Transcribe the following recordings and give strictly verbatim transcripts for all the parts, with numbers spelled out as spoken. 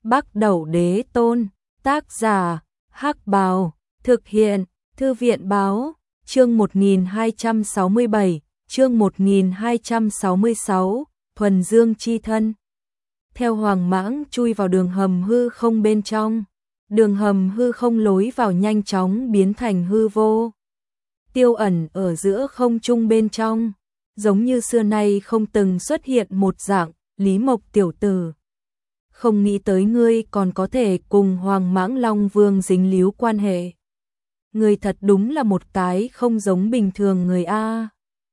Bắc Đẩu Đế Tôn, tác giả, Hắc Bào, thực hiện, Thư viện Báo, chương một nghìn hai trăm sáu mươi bảy, chương một nghìn hai trăm sáu mươi sáu, Thuần Dương chi thân. Theo Hoàng Mãng chui vào đường hầm hư không bên trong, đường hầm hư không lối vào nhanh chóng biến thành hư vô. Tiêu ẩn ở giữa không trung bên trong, giống như xưa nay không từng xuất hiện một dạng, Lý Mộc tiểu tử. Không nghĩ tới ngươi còn có thể cùng Hoàng Mãng Long Vương dính líu quan hệ. Ngươi thật đúng là một cái không giống bình thường người a.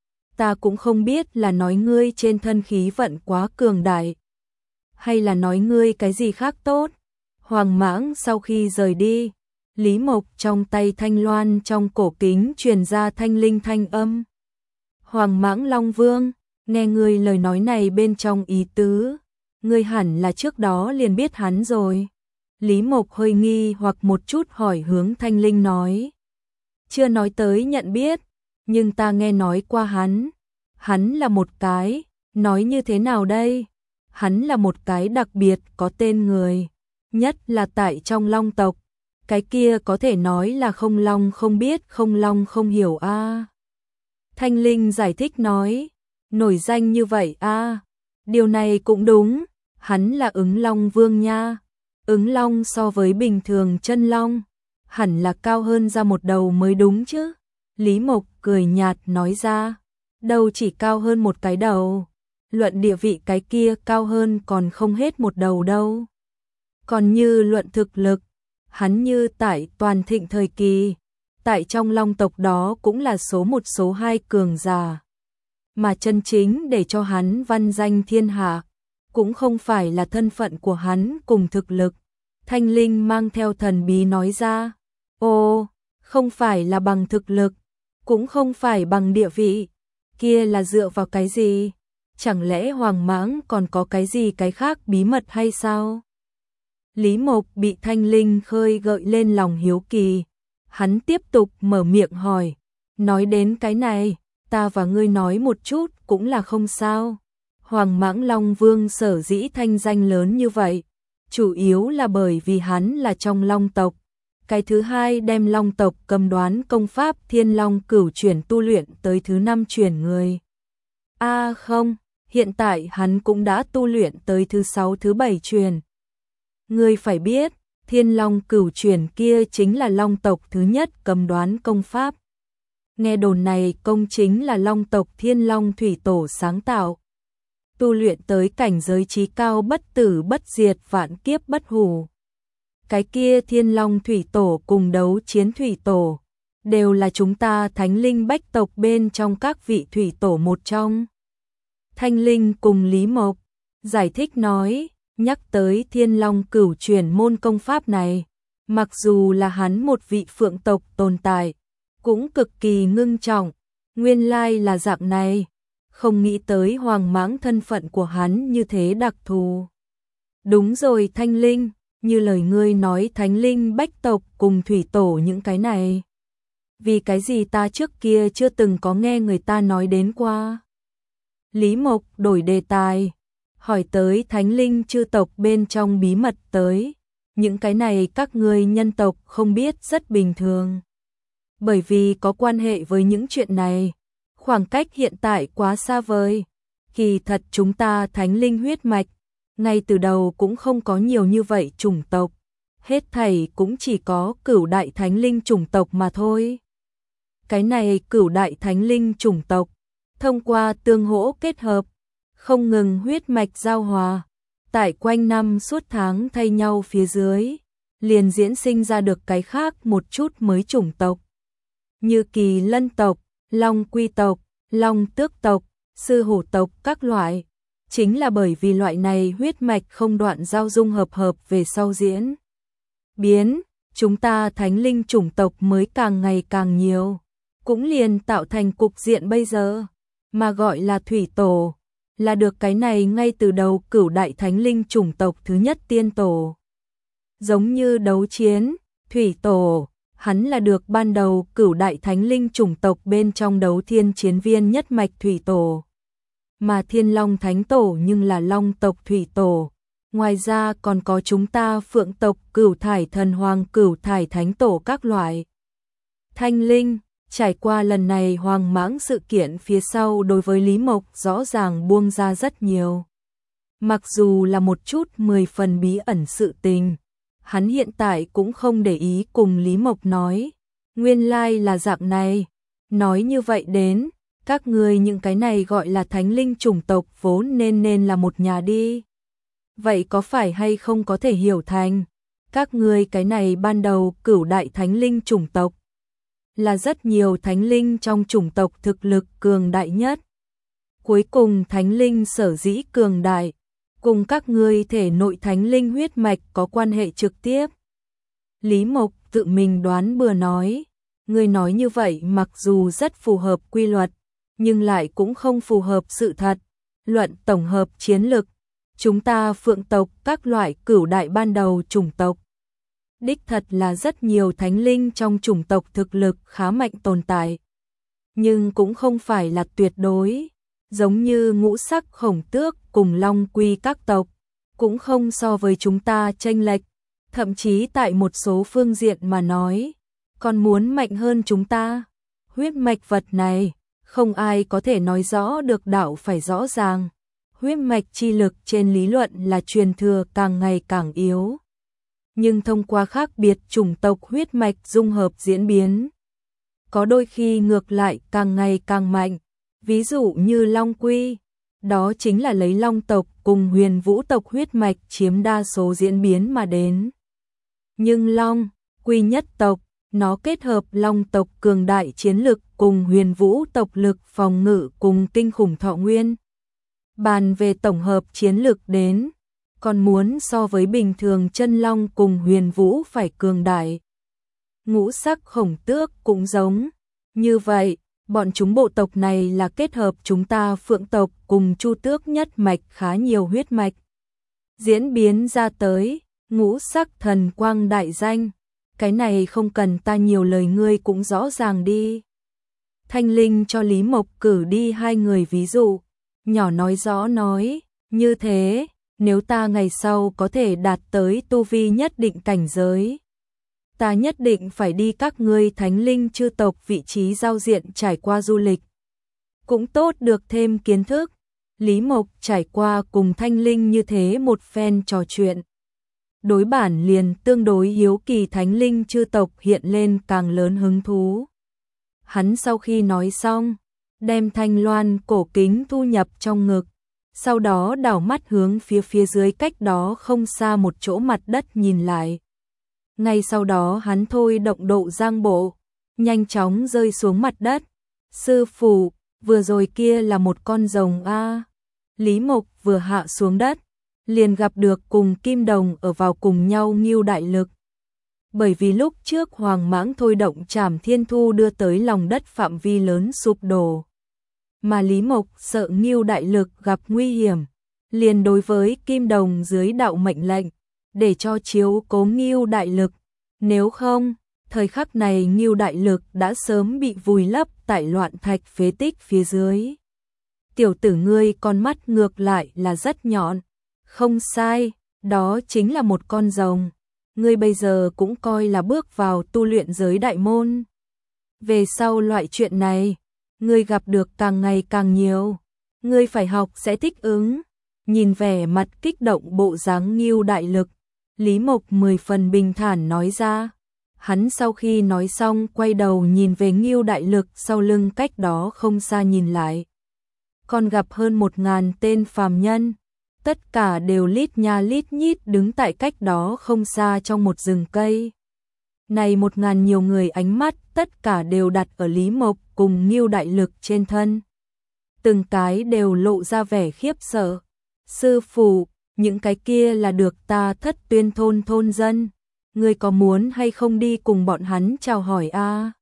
Ta cũng không biết là nói ngươi trên thân khí vận quá cường đại, hay là nói ngươi cái gì khác tốt. Hoàng Mãng sau khi rời đi, Lý Mộc trong tay thanh loan trong cổ kính truyền ra thanh linh thanh âm. Hoàng Mãng Long Vương, nghe ngươi lời nói này bên trong ý tứ, ngươi hẳn là trước đó liền biết hắn rồi. Lý Mộc hơi nghi hoặc một chút hỏi hướng thanh linh nói. Chưa nói tới nhận biết, nhưng ta nghe nói qua hắn. Hắn là một cái, nói như thế nào đây? Hắn là một cái đặc biệt có tên người, nhất là tại trong Long tộc. Cái kia có thể nói là không long không biết, không long không hiểu a. À. Thanh linh giải thích nói, nổi danh như vậy a. À. Điều này cũng đúng, hắn là ứng long vương nha. Ứng long so với bình thường chân long, hẳn là cao hơn ra một đầu mới đúng chứ. Lý Mộc cười nhạt nói ra, đâu chỉ cao hơn một cái đầu, luận địa vị cái kia cao hơn còn không hết một đầu đâu. Còn như luận thực lực, hắn như tại toàn thịnh thời kỳ, tại trong Long tộc đó cũng là số một số hai cường giả. Mà chân chính để cho hắn văn danh thiên hạ, cũng không phải là thân phận của hắn cùng thực lực. Thanh linh mang theo thần bí nói ra, ô, không phải là bằng thực lực, cũng không phải bằng địa vị, kia là dựa vào cái gì? Chẳng lẽ Hoàng Mãng còn có cái gì cái khác bí mật hay sao? Lý Mộc bị thanh linh khơi gợi lên lòng hiếu kỳ, hắn tiếp tục mở miệng hỏi, nói đến cái này, ta và ngươi nói một chút cũng là không sao. Hoàng Mãng Long Vương sở dĩ thanh danh lớn như vậy, chủ yếu là bởi vì hắn là trong Long tộc. Cái thứ hai đem Long tộc cầm đoán công pháp Thiên Long Cửu chuyển tu luyện tới thứ năm chuyển người. A à không, hiện tại hắn cũng đã tu luyện tới thứ sáu thứ bảy truyền. Ngươi phải biết, Thiên Long Cửu chuyển kia chính là Long tộc thứ nhất cầm đoán công pháp. Nghe đồn này công chính là Long tộc Thiên Long Thủy Tổ sáng tạo. Tu luyện tới cảnh giới trí cao bất tử bất diệt vạn kiếp bất hủ. Cái kia Thiên Long Thủy Tổ cùng đấu chiến Thủy Tổ, đều là chúng ta Thánh Linh Bách tộc bên trong các vị Thủy Tổ một trong. Thanh Linh cùng Lý Mộc giải thích nói, nhắc tới Thiên Long Cửu chuyển môn công pháp này, mặc dù là hắn một vị phượng tộc tồn tại, cũng cực kỳ ngưng trọng, nguyên lai là dạng này, không nghĩ tới Hoàng Mãng thân phận của hắn như thế đặc thù. Đúng rồi Thanh Linh, như lời ngươi nói Thánh Linh Bách tộc cùng Thủy Tổ những cái này. Vì cái gì ta trước kia chưa từng có nghe người ta nói đến qua. Lý Mộc đổi đề tài, hỏi tới Thánh Linh chư tộc bên trong bí mật tới. Những cái này các ngươi nhân tộc không biết rất bình thường. Bởi vì có quan hệ với những chuyện này, khoảng cách hiện tại quá xa vời. Kỳ thật chúng ta Thánh Linh huyết mạch, ngay từ đầu cũng không có nhiều như vậy chủng tộc. Hết thảy cũng chỉ có cửu đại Thánh Linh chủng tộc mà thôi. Cái này cửu đại Thánh Linh chủng tộc, thông qua tương hỗ kết hợp, không ngừng huyết mạch giao hòa, tại quanh năm suốt tháng thay nhau phía dưới, liền diễn sinh ra được cái khác một chút mới chủng tộc. Như Kỳ Lân tộc, Long Quy tộc, Long Tước tộc, Sư Hổ tộc các loại, chính là bởi vì loại này huyết mạch không đoạn giao dung hợp hợp về sau diễn biến, chúng ta Thánh Linh chủng tộc mới càng ngày càng nhiều, cũng liền tạo thành cục diện bây giờ, mà gọi là Thủy Tổ, là được cái này ngay từ đầu cửu đại Thánh Linh chủng tộc thứ nhất tiên tổ. Giống như đấu chiến, Thủy Tổ, hắn là được ban đầu cửu đại Thánh Linh chủng tộc bên trong đấu thiên chiến viên nhất mạch Thủy Tổ. Mà Thiên Long Thánh Tổ nhưng là Long tộc Thủy Tổ, Ngoài ra còn có chúng ta Phượng tộc, Cửu Thải Thần Hoàng, Cửu Thải Thánh Tổ các loại thanh linh. Trải qua lần này hoang mãng sự kiện phía sau đối với Lý Mộc rõ ràng buông ra rất nhiều. Mặc dù là một chút mười phần bí ẩn sự tình, hắn hiện tại cũng không để ý cùng Lý Mộc nói. Nguyên lai là dạng này, nói như vậy đến, các ngươi những cái này gọi là thánh linh chủng tộc vốn nên nên là một nhà đi. Vậy có phải hay không có thể hiểu thành, các ngươi cái này ban đầu cửu đại thánh linh chủng tộc, là rất nhiều thánh linh trong chủng tộc thực lực cường đại nhất. Cuối cùng thánh linh sở dĩ cường đại, cùng các ngươi thể nội thánh linh huyết mạch có quan hệ trực tiếp. Lý Mộc tự mình đoán bừa nói, ngươi nói như vậy mặc dù rất phù hợp quy luật, nhưng lại cũng không phù hợp sự thật. Luận tổng hợp chiến lực, chúng ta Phượng tộc các loại cửu đại ban đầu chủng tộc, đích thật là rất nhiều thánh linh trong chủng tộc thực lực khá mạnh tồn tại. Nhưng cũng không phải là tuyệt đối, giống như ngũ sắc khổng tước cùng long quy các tộc, cũng không so với chúng ta chênh lệch, thậm chí tại một số phương diện mà nói, còn muốn mạnh hơn chúng ta. Huyết mạch vật này, không ai có thể nói rõ được, đạo phải rõ ràng. Huyết mạch chi lực trên lý luận là truyền thừa càng ngày càng yếu, nhưng thông qua khác biệt chủng tộc huyết mạch dung hợp diễn biến, có đôi khi ngược lại càng ngày càng mạnh. Ví dụ như Long Quy, đó chính là lấy Long tộc cùng Huyền Vũ tộc huyết mạch chiếm đa số diễn biến mà đến. Nhưng Long Quy nhất tộc, nó kết hợp Long tộc cường đại chiến lực cùng Huyền Vũ tộc lực phòng ngự cùng kinh khủng thọ nguyên. Bàn về tổng hợp chiến lực đến, còn muốn so với bình thường chân long cùng Huyền Vũ phải cường đại. Ngũ sắc khổng tước cũng giống như vậy, bọn chúng bộ tộc này là kết hợp chúng ta Phượng tộc cùng Chu tước nhất mạch khá nhiều huyết mạch diễn biến ra tới, ngũ sắc thần quang đại danh. Cái này không cần ta nhiều lời, ngươi cũng rõ ràng đi. Thanh Linh cho Lý Mộc cử đi hai người ví dụ, nhỏ nói rõ nói, như thế, nếu ta ngày sau có thể đạt tới tu vi nhất định cảnh giới, ta nhất định phải đi các ngươi thánh linh chư tộc vị trí giao diện trải qua du lịch. Cũng tốt được thêm kiến thức. Lý Mộc trải qua cùng Thanh Linh như thế một phen trò chuyện, đối bản liền tương đối hiếu kỳ thánh linh chư tộc hiện lên càng lớn hứng thú. Hắn sau khi nói xong, đem thanh loan cổ kính thu nhập trong ngực, sau đó đảo mắt hướng phía phía dưới cách đó không xa một chỗ mặt đất nhìn lại. Ngay sau đó hắn thôi động độ giang bộ, nhanh chóng rơi xuống mặt đất. Sư phụ, vừa rồi kia là một con rồng a. Lý Mộc vừa hạ xuống đất, liền gặp được cùng Kim Đồng ở vào cùng nhau Ngưu Đại Lực. Bởi vì lúc trước Hoàng Mãng thôi động Trảm Thiên Thu đưa tới lòng đất phạm vi lớn sụp đổ, mà Lý Mộc sợ Ngưu Đại Lực gặp nguy hiểm, liền đối với Kim Đồng dưới đạo mệnh lệnh, để cho chiếu cố Ngưu Đại Lực. Nếu không, thời khắc này Ngưu Đại Lực đã sớm bị vùi lấp tại loạn thạch phế tích phía dưới. Tiểu tử ngươi con mắt ngược lại là rất nhọn. Không sai, đó chính là một con rồng. Ngươi bây giờ cũng coi là bước vào tu luyện giới đại môn. Về sau loại chuyện này, ngươi gặp được càng ngày càng nhiều. Ngươi phải học sẽ thích ứng. Nhìn vẻ mặt kích động bộ dáng Ngưu Đại Lực, Lý Mộc mười phần bình thản nói ra. Hắn sau khi nói xong quay đầu nhìn về Ngưu Đại Lực sau lưng cách đó không xa nhìn lại. Còn gặp hơn một ngàn tên phàm nhân, tất cả đều lít nha lít nhít đứng tại cách đó không xa trong một rừng cây. Này một ngàn nhiều người ánh mắt tất cả đều đặt ở Lý Mộc cùng Ngưu Đại Lực trên thân. Từng cái đều lộ ra vẻ khiếp sợ. Sư phụ, những cái kia là được ta Thất Tuyên thôn thôn dân. Ngươi có muốn hay không đi cùng bọn hắn chào hỏi a? À?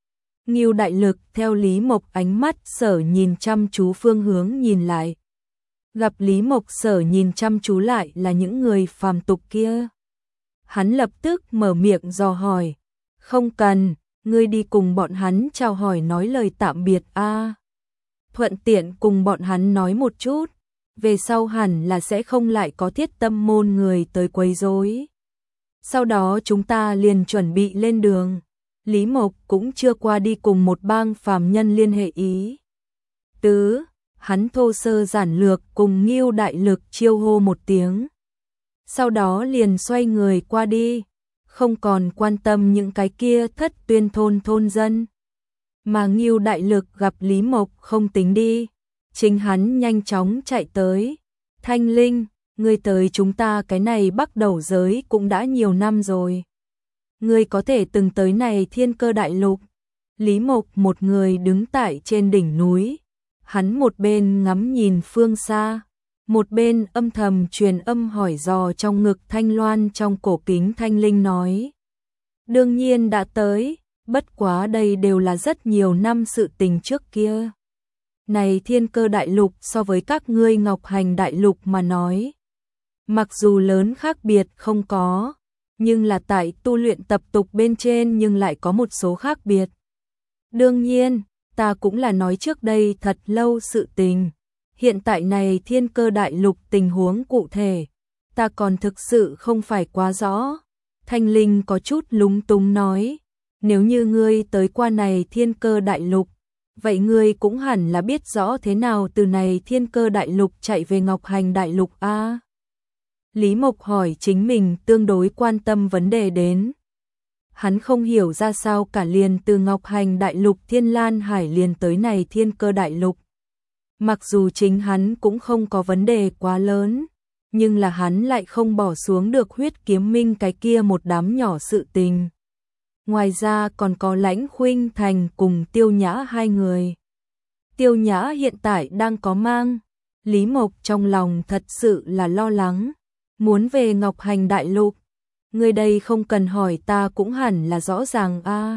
Ngưu Đại Lực theo Lý Mộc ánh mắt sở nhìn chăm chú phương hướng nhìn lại. Gặp Lý Mộc sở nhìn chăm chú lại là những người phàm tục kia. Hắn lập tức mở miệng dò hỏi. Không cần, ngươi đi cùng bọn hắn chào hỏi nói lời tạm biệt a. À? Thuận tiện cùng bọn hắn nói một chút. về sau hẳn là sẽ không lại có Thiết Tâm môn người tới quấy rối. Sau đó chúng ta liền chuẩn bị lên đường. Lý Mộc cũng chưa qua đi cùng một bang phàm nhân liên hệ ý tứ, hắn thô sơ giản lược cùng Ngưu Đại Lực chiêu hô một tiếng. Sau đó liền xoay người qua đi, không còn quan tâm những cái kia Thất Tuyên thôn thôn dân. Mà Ngưu Đại Lực gặp Lý Mộc không tính đi, chính hắn nhanh chóng chạy tới. Thanh Linh, ngươi tới chúng ta cái này Bắc Đầu giới cũng đã nhiều năm rồi. Ngươi có thể từng tới này Thiên Cơ Đại Lục. Lý Mộc một người đứng tại trên đỉnh núi, hắn một bên ngắm nhìn phương xa, một bên âm thầm truyền âm hỏi dò trong ngực Thanh Loan trong cổ kính. Thanh Linh nói, đương nhiên đã tới, bất quá đây đều là rất nhiều năm sự tình trước kia. Này Thiên Cơ Đại Lục so với các ngươi Ngọc Hành Đại Lục mà nói, mặc dù lớn khác biệt không có, nhưng là tại tu luyện tập tục bên trên nhưng lại có một số khác biệt. Đương nhiên, ta cũng là nói trước đây thật lâu sự tình. Hiện tại này Thiên Cơ Đại Lục tình huống cụ thể, ta còn thực sự không phải quá rõ. Thanh Linh có chút lúng túng nói, nếu như ngươi tới qua này Thiên Cơ Đại Lục, vậy ngươi cũng hẳn là biết rõ thế nào từ này Thiên Cơ Đại Lục chạy về Ngọc Hành Đại Lục a. Lý Mộc hỏi chính mình tương đối quan tâm vấn đề đến. Hắn không hiểu ra sao cả liền từ Ngọc Hành Đại Lục Thiên Lan Hải liền tới này Thiên Cơ Đại Lục. Mặc dù chính hắn cũng không có vấn đề quá lớn, nhưng là hắn lại không bỏ xuống được Huyết Kiếm Minh cái kia một đám nhỏ sự tình. Ngoài ra còn có Lãnh Khuynh Thành cùng Tiêu Nhã hai người. Tiêu Nhã hiện tại đang có mang. Lý Mộc trong lòng thật sự là lo lắng. Muốn về Ngọc Hành Đại Lục. Người đây không cần hỏi ta cũng hẳn là rõ ràng a.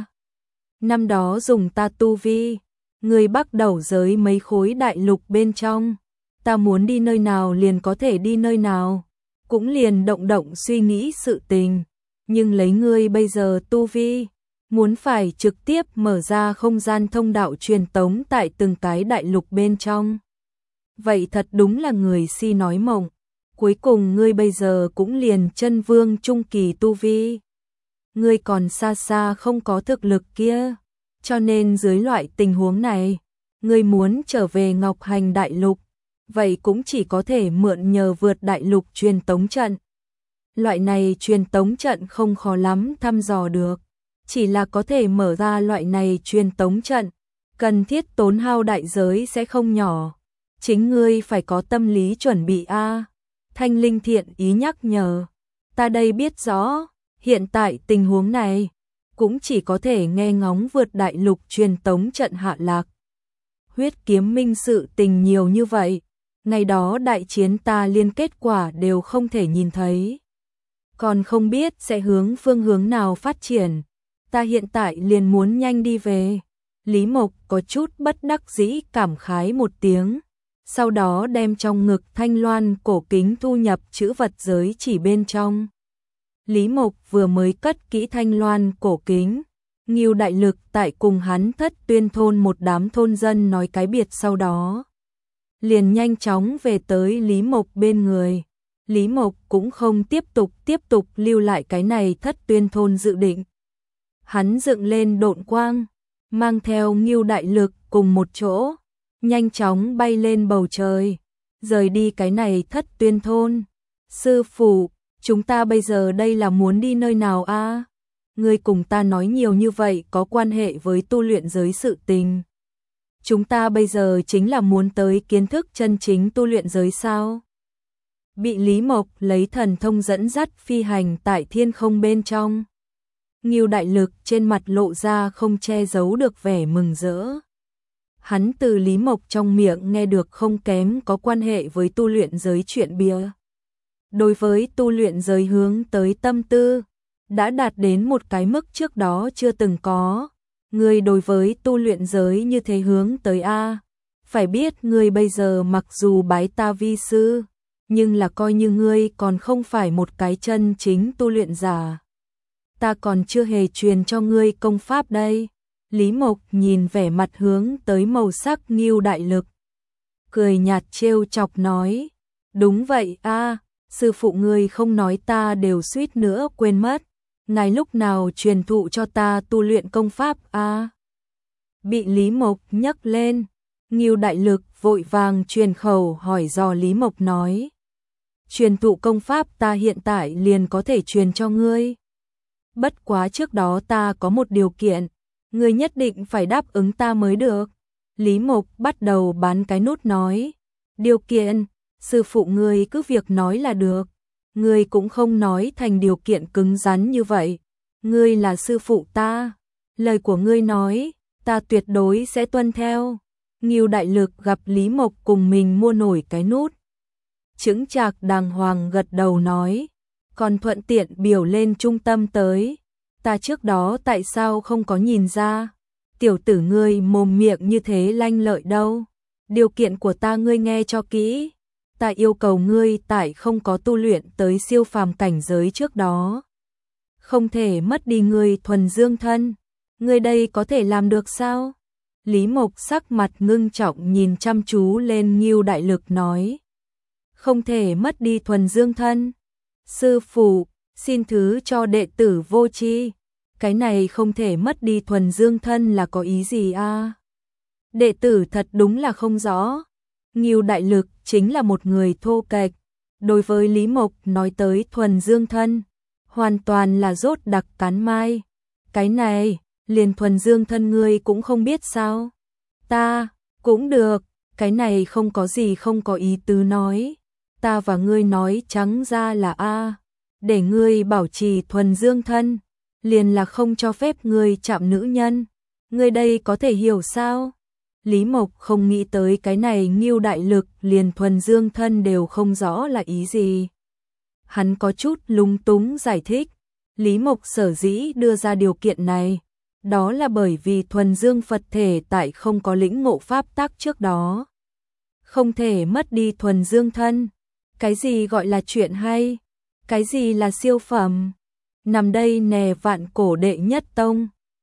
Năm đó dùng ta tu vi, người Bắc Đầu giới mấy khối đại lục bên trong, ta muốn đi nơi nào liền có thể đi nơi nào, cũng liền động động suy nghĩ sự tình, nhưng lấy ngươi bây giờ tu vi, muốn phải trực tiếp mở ra không gian thông đạo truyền tống tại từng cái đại lục bên trong. Vậy thật đúng là người si nói mộng. Cuối cùng ngươi bây giờ cũng liền chân vương trung kỳ tu vi. Ngươi còn xa xa không có thực lực kia. Cho nên dưới loại tình huống này, ngươi muốn trở về Ngọc Hành Đại Lục, vậy cũng chỉ có thể mượn nhờ vượt đại lục truyền tống trận. Loại này truyền tống trận không khó lắm thăm dò được, chỉ là có thể mở ra loại này truyền tống trận, cần thiết tốn hao đại giới sẽ không nhỏ. Chính ngươi phải có tâm lý chuẩn bị a. Thanh Linh thiện ý nhắc nhở, ta đây biết rõ, hiện tại tình huống này, cũng chỉ có thể nghe ngóng vượt đại lục truyền tống trận hạ lạc. Huyết Kiếm Minh sự tình nhiều như vậy, ngày đó đại chiến ta liên kết quả đều không thể nhìn thấy. Còn không biết sẽ hướng phương hướng nào phát triển, ta hiện tại liền muốn nhanh đi về. Lý Mộc có chút bất đắc dĩ cảm khái một tiếng. Sau đó đem trong ngực Thanh Loan cổ kính thu nhập chữ vật giới chỉ bên trong. Lý Mộc vừa mới cất kỹ Thanh Loan cổ kính, Ngưu Đại Lực tại cùng hắn Thất Tuyên thôn một đám thôn dân nói cái biệt sau đó. Liền nhanh chóng về tới Lý Mộc bên người. Lý Mộc cũng không tiếp tục tiếp tục lưu lại cái này Thất Tuyên thôn dự định. Hắn dựng lên độn quang, mang theo Ngưu Đại Lực cùng một chỗ, nhanh chóng bay lên bầu trời, rời đi cái này Thất Tuyên thôn. Sư phụ, chúng ta bây giờ đây là muốn đi nơi nào a? Ngươi cùng ta nói nhiều như vậy có quan hệ với tu luyện giới sự tình. Chúng ta bây giờ chính là muốn tới kiến thức chân chính tu luyện giới sao? Bị Lý Mộc lấy thần thông dẫn dắt phi hành tại thiên không bên trong. Ngưu Đại Lực trên mặt lộ ra không che giấu được vẻ mừng rỡ. Hắn từ Lý Mộc trong miệng nghe được không kém có quan hệ với tu luyện giới chuyện bia. Đối với tu luyện giới hướng tới tâm tư, đã đạt đến một cái mức trước đó chưa từng có. Ngươi đối với tu luyện giới như thế hướng tới a, phải biết ngươi bây giờ mặc dù bái ta vi sư, nhưng là coi như ngươi còn không phải một cái chân chính tu luyện giả. Ta còn chưa hề truyền cho ngươi công pháp đây. Lý Mộc nhìn vẻ mặt hướng tới màu sắc Ngưu Đại Lực, cười nhạt trêu chọc nói, đúng vậy a, sư phụ ngươi không nói ta đều suýt nữa quên mất, ngài lúc nào truyền thụ cho ta tu luyện công pháp a? Bị Lý Mộc nhắc lên, Ngưu Đại Lực vội vàng truyền khẩu hỏi dò Lý Mộc nói, truyền thụ công pháp ta hiện tại liền có thể truyền cho ngươi. Bất quá trước đó ta có một điều kiện, ngươi nhất định phải đáp ứng ta mới được. Lý Mộc bắt đầu bán cái nút nói, điều kiện, sư phụ ngươi cứ việc nói là được, ngươi cũng không nói thành điều kiện cứng rắn như vậy, ngươi là sư phụ ta, lời của ngươi nói, ta tuyệt đối sẽ tuân theo. Ngưu Đại Lực gặp Lý Mộc cùng mình mua nổi cái nút, chững chạc đàng hoàng gật đầu nói, còn thuận tiện biểu lên trung tâm tới, ta trước đó tại sao không có nhìn ra, tiểu tử ngươi mồm miệng như thế lanh lợi đâu, điều kiện của ta ngươi nghe cho kỹ, ta yêu cầu ngươi tại không có tu luyện tới siêu phàm cảnh giới trước đó, không thể mất đi ngươi thuần dương thân, ngươi đây có thể làm được sao? Lý Mộc sắc mặt ngưng trọng nhìn chăm chú lên Ngưu Đại Lực nói, không thể mất đi thuần dương thân. Sư phụ, xin thứ cho đệ tử vô tri, cái này không thể mất đi thuần dương thân là có ý gì a? Đệ tử thật đúng là không rõ. Ngưu Đại Lực chính là một người thô kệch, đối với Lý Mộc nói tới thuần dương thân, hoàn toàn là rốt đặc cắn mai. Cái này, liền thuần dương thân ngươi cũng không biết sao? Ta, cũng được, cái này không có gì không có ý tứ nói. Ta và ngươi nói trắng ra là a, để ngươi bảo trì thuần dương thân, liền là không cho phép ngươi chạm nữ nhân. Ngươi đây có thể hiểu sao? Lý Mộc không nghĩ tới cái này Ngưu Đại Lực liền thuần dương thân đều không rõ là ý gì. Hắn có chút lúng túng giải thích, Lý Mộc sở dĩ đưa ra điều kiện này, đó là bởi vì thuần dương Phật thể tại không có lĩnh ngộ pháp tắc trước đó, không thể mất đi thuần dương thân. Cái gì gọi là chuyện hay? Cái gì là siêu phẩm? Nằm đây nè vạn cổ đệ nhất tông,